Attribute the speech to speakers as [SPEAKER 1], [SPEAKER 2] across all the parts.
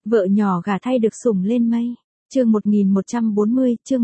[SPEAKER 1] Vợ nhỏ gả thay được sủng lên mây. Chương 1140, chương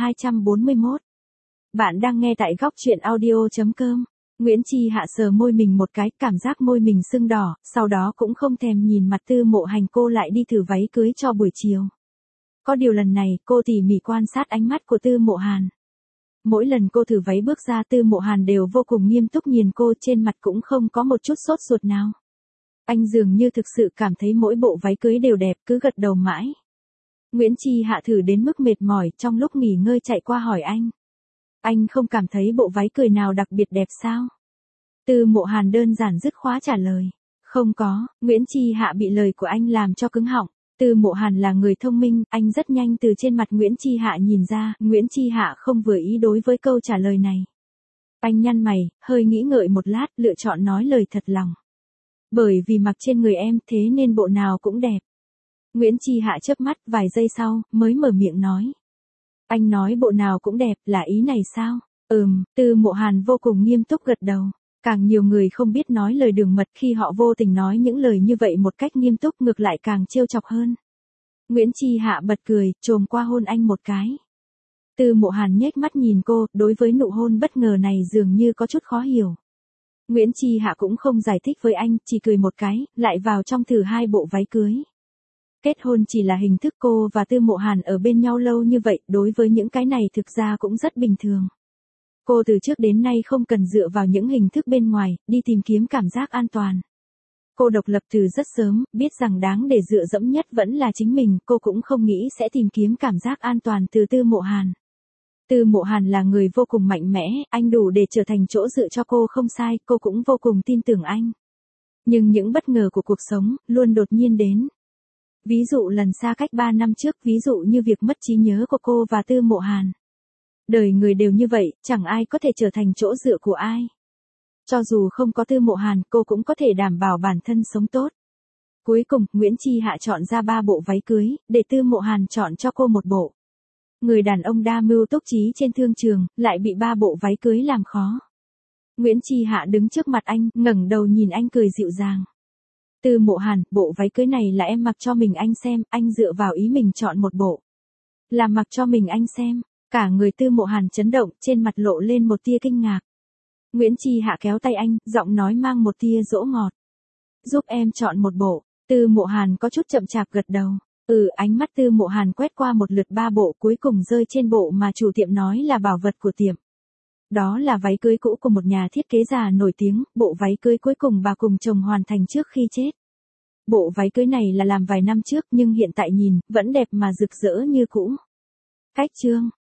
[SPEAKER 1] 1241. Bạn đang nghe tại góc truyện audio.com. Nguyễn Chi Hạ sờ môi mình một cái, cảm giác môi mình sưng đỏ, sau đó cũng không thèm nhìn mặt Tư Mộ Hành, cô lại đi thử váy cưới cho buổi chiều. Có điều lần này, cô tỉ mỉ quan sát ánh mắt của Tư Mộ Hàn. Mỗi lần cô thử váy bước ra, Tư Mộ Hàn đều vô cùng nghiêm túc nhìn cô, trên mặt cũng không có một chút sốt ruột nào. Anh dường như thực sự cảm thấy mỗi bộ váy cưới đều đẹp, cứ gật đầu mãi. Nguyễn Chi Hạ thử đến mức mệt mỏi, trong lúc nghỉ ngơi chạy qua hỏi anh. Anh không cảm thấy bộ váy cưới nào đặc biệt đẹp sao? Tư Mộ Hàn đơn giản dứt khoát trả lời. Không có. Nguyễn Chi Hạ bị lời của anh làm cho cứng họng. Tư Mộ Hàn là người thông minh, anh rất nhanh từ trên mặt Nguyễn Chi Hạ nhìn ra, Nguyễn Chi Hạ không vừa ý đối với câu trả lời này. Anh nhăn mày, hơi nghĩ ngợi một lát, lựa chọn nói lời thật lòng. Bởi vì mặc trên người em, thế nên bộ nào cũng đẹp. Nguyễn Chi Hạ chớp mắt, vài giây sau, mới mở miệng nói. Anh nói bộ nào cũng đẹp, là ý này sao? Tư Mộ Hàn vô cùng nghiêm túc gật đầu. Càng nhiều người không biết nói lời đường mật, khi họ vô tình nói những lời như vậy một cách nghiêm túc, ngược lại càng trêu chọc hơn. Nguyễn Chi Hạ bật cười, chồm qua hôn anh một cái. Tư Mộ Hàn nhếch mắt nhìn cô, đối với nụ hôn bất ngờ này dường như có chút khó hiểu. Nguyễn Chi Hạ cũng không giải thích với anh, chỉ cười một cái, lại vào trong thử hai bộ váy cưới. Kết hôn chỉ là hình thức, cô và Tư Mộ Hàn ở bên nhau lâu như vậy, đối với những cái này thực ra cũng rất bình thường. Cô từ trước đến nay không cần dựa vào những hình thức bên ngoài, đi tìm kiếm cảm giác an toàn. Cô độc lập từ rất sớm, biết rằng đáng để dựa dẫm nhất vẫn là chính mình, cô cũng không nghĩ sẽ tìm kiếm cảm giác an toàn từ Tư Mộ Hàn. Tư Mộ Hàn là người vô cùng mạnh mẽ, anh đủ để trở thành chỗ dựa cho cô không sai, cô cũng vô cùng tin tưởng anh. Nhưng những bất ngờ của cuộc sống, luôn đột nhiên đến. Ví dụ lần xa cách 3 năm trước, ví dụ như việc mất trí nhớ của cô và Tư Mộ Hàn. Đời người đều như vậy, chẳng ai có thể trở thành chỗ dựa của ai. Cho dù không có Tư Mộ Hàn, cô cũng có thể đảm bảo bản thân sống tốt. Cuối cùng, Nguyễn Chi Hạ chọn ra 3 bộ váy cưới, để Tư Mộ Hàn chọn cho cô một bộ. Người đàn ông đa mưu túc trí trên thương trường, lại bị 3 bộ váy cưới làm khó. Nguyễn Chi Hạ đứng trước mặt anh, ngẩng đầu nhìn anh cười dịu dàng. Tư Mộ Hàn, bộ váy cưới này là em mặc cho mình anh xem, anh dựa vào ý mình chọn một bộ. Là mặc cho mình anh xem. Cả người Tư Mộ Hàn chấn động, trên mặt lộ lên một tia kinh ngạc. Nguyễn Chi Hạ kéo tay anh, giọng nói mang một tia dỗ ngọt. Giúp em chọn một bộ. Tư Mộ Hàn có chút chậm chạp gật đầu. Ánh mắt Tư Mộ Hàn quét qua một lượt 3 bộ, cuối cùng rơi trên bộ mà chủ tiệm nói là bảo vật của tiệm. Đó là váy cưới cũ của một nhà thiết kế già nổi tiếng, bộ váy cưới cuối cùng bà cùng chồng hoàn thành trước khi chết. Bộ váy cưới này là làm vài năm trước, nhưng hiện tại nhìn, vẫn đẹp mà rực rỡ như cũ. Cách chương.